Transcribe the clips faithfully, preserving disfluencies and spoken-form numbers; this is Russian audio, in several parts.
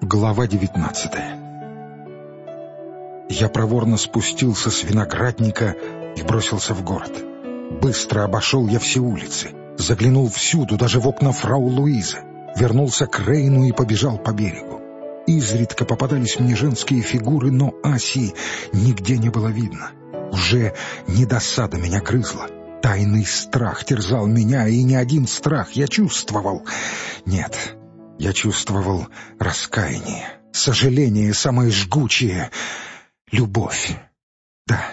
Глава девятнадцатая. Я проворно спустился с виноградника и бросился в город. Быстро обошел я все улицы, заглянул всюду, даже в окна фрау Луизы, вернулся к Рейну и побежал по берегу. Изредка попадались мне женские фигуры, но Аси нигде не было видно. Уже не досада меня грызла. Тайный страх терзал меня, и не один страх я чувствовал. Нет, я чувствовал раскаяние, сожаление самое жгучее, любовь. Да,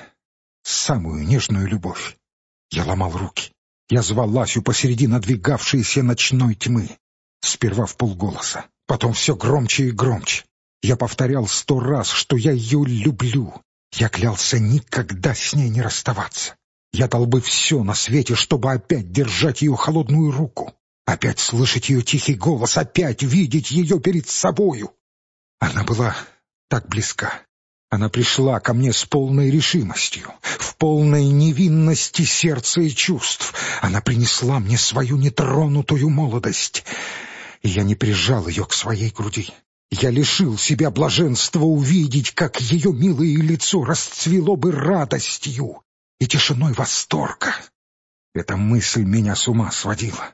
самую нежную любовь. Я ломал руки. Я звал Асю посреди надвигавшейся ночной тьмы. Сперва вполголоса, потом все громче и громче. Я повторял сто раз, что я ее люблю. Я клялся никогда с ней не расставаться. Я дал бы все на свете, чтобы опять держать ее холодную руку, опять слышать ее тихий голос, опять видеть ее перед собою. Она была так близка. Она пришла ко мне с полной решимостью, в полной невинности сердца и чувств. Она принесла мне свою нетронутую молодость. И я не прижал ее к своей груди. Я лишил себя блаженства увидеть, как ее милое лицо расцвело бы радостью и тишиной восторга. Эта мысль меня с ума сводила.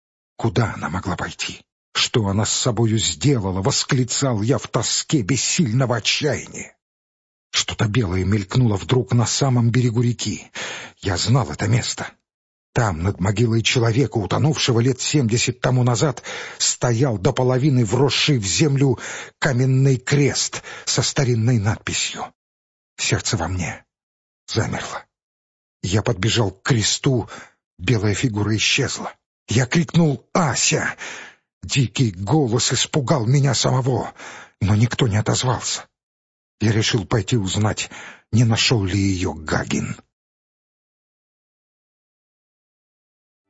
Куда она могла пойти? Что она с собою сделала? Восклицал я в тоске бессильного отчаяния. Что-то белое мелькнуло вдруг на самом берегу реки. Я знал это место. Там, над могилой человека, утонувшего лет семьдесят тому назад, стоял до половины вросший в землю каменный крест со старинной надписью. Сердце во мне замерло. Я подбежал к кресту, белая фигура исчезла. Я крикнул «Ася!». Дикий голос испугал меня самого, но никто не отозвался. Я решил пойти узнать, не нашел ли ее Гагин.